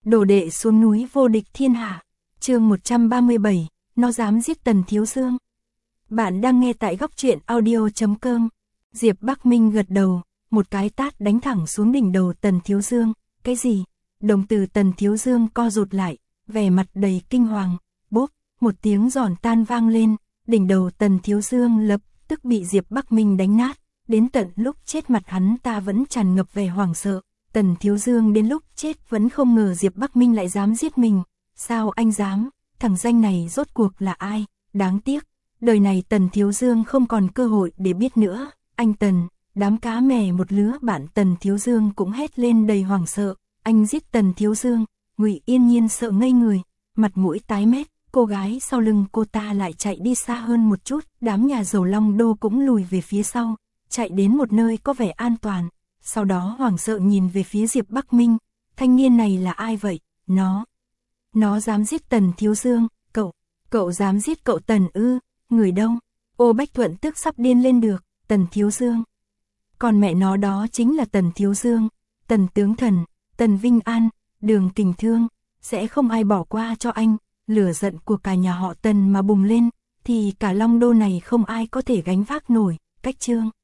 Đồ đệ xuống núi vô địch thiên hạ. Chương 137, nó dám giết Tần Thiếu Dương. Bạn đang nghe tại góc truyện audio.com. Diệp Bắc Minh gật đầu, một cái tát đánh thẳng xuống đỉnh đầu Tần Thiếu Dương. Cái gì? Đồng tử Tần Thiếu Dương co rụt lại, vẻ mặt đầy kinh hoàng. Bốp, một tiếng giòn tan vang lên, đỉnh đầu Tần Thiếu Dương lập tức bị Diệp Bắc Minh đánh nát. Đến tận lúc chết mặt hắn ta vẫn tràn ngập vẻ hoảng sợ. Tần Thiếu Dương đến lúc chết vẫn không ngờ Diệp Bắc Minh lại dám giết mình. Sao anh dám? Thằng danh này rốt cuộc là ai? Đáng tiếc, đời này Tần Thiếu Dương không còn cơ hội để biết nữa. Anh Tần, đám cá mè một lứa bạn Tần Thiếu Dương cũng hét lên đầy hoảng sợ. Anh giết Tần Thiếu Dương. Ngụy Yên Nhiên sợ ngây người, mặt mũi tái mét. Cô gái sau lưng cô ta lại chạy đi xa hơn một chút. Đám nhà giàu Long Đô cũng lùi về phía sau, chạy đến một nơi có vẻ an toàn. Sau đó hoảng sợ nhìn về phía Diệp Bắc Minh. Thanh niên này là ai vậy? Nó dám giết Tần Thiếu Dương. Cậu dám giết cậu Tần ư? Người đâu? Ô Bách Thuận tức sắp điên lên được. Tần Thiếu Dương. Còn mẹ nó đó chính là Tần Thiếu Dương, Tần Tướng Thần, Tần Vinh An, Đường Kình Thương. Sẽ không ai bỏ qua cho anh. Lửa giận của cả nhà họ Tần mà bùng lên, thì cả Long Đô này không ai có thể gánh vác nổi. Cách chương